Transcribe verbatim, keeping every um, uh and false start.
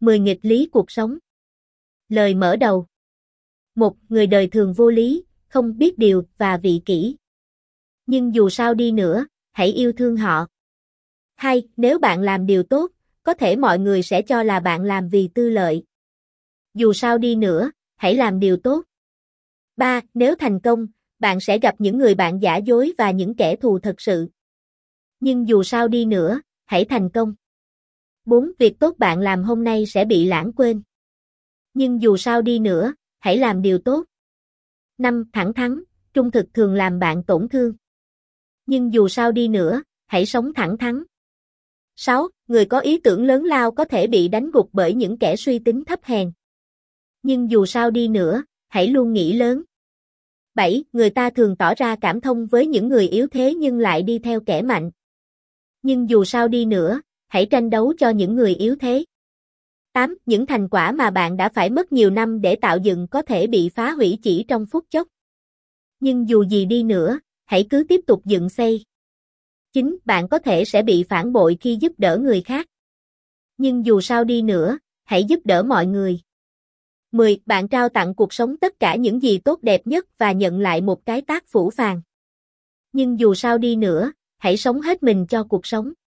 mười nghịch lý cuộc sống. Lời mở đầu. Một, người đời thường vô lý, không biết điều và vị kỷ. Nhưng dù sao đi nữa, hãy yêu thương họ. Hai, nếu bạn làm điều tốt, có thể mọi người sẽ cho là bạn làm vì tư lợi. Dù sao đi nữa, hãy làm điều tốt. Ba, nếu thành công, bạn sẽ gặp những người bạn giả dối và những kẻ thù thật sự. Nhưng dù sao đi nữa, hãy thành công. Bốn, việc tốt bạn làm hôm nay sẽ bị lãng quên. Nhưng dù sao đi nữa, hãy làm điều tốt. Năm, thẳng thắn, trung thực thường làm bạn tổn thương. Nhưng dù sao đi nữa, hãy sống thẳng thắn. Sáu, người có ý tưởng lớn lao có thể bị đánh gục bởi những kẻ suy tính thấp hèn. Nhưng dù sao đi nữa, hãy luôn nghĩ lớn. Bảy, người ta thường tỏ ra cảm thông với những người yếu thế nhưng lại đi theo kẻ mạnh. Nhưng dù sao đi nữa, hãy tranh đấu cho những người yếu thế. Tám, những thành quả mà bạn đã phải mất nhiều năm để tạo dựng có thể bị phá hủy chỉ trong phút chốc. Nhưng dù gì đi nữa, hãy cứ tiếp tục dựng xây. Chín, bạn có thể sẽ bị phản bội khi giúp đỡ người khác. Nhưng dù sao đi nữa, hãy giúp đỡ mọi người. Mười, bạn trao tặng cuộc sống tất cả những gì tốt đẹp nhất và nhận lại một cái tát phũ phàng. Nhưng dù sao đi nữa, hãy sống hết mình cho cuộc sống.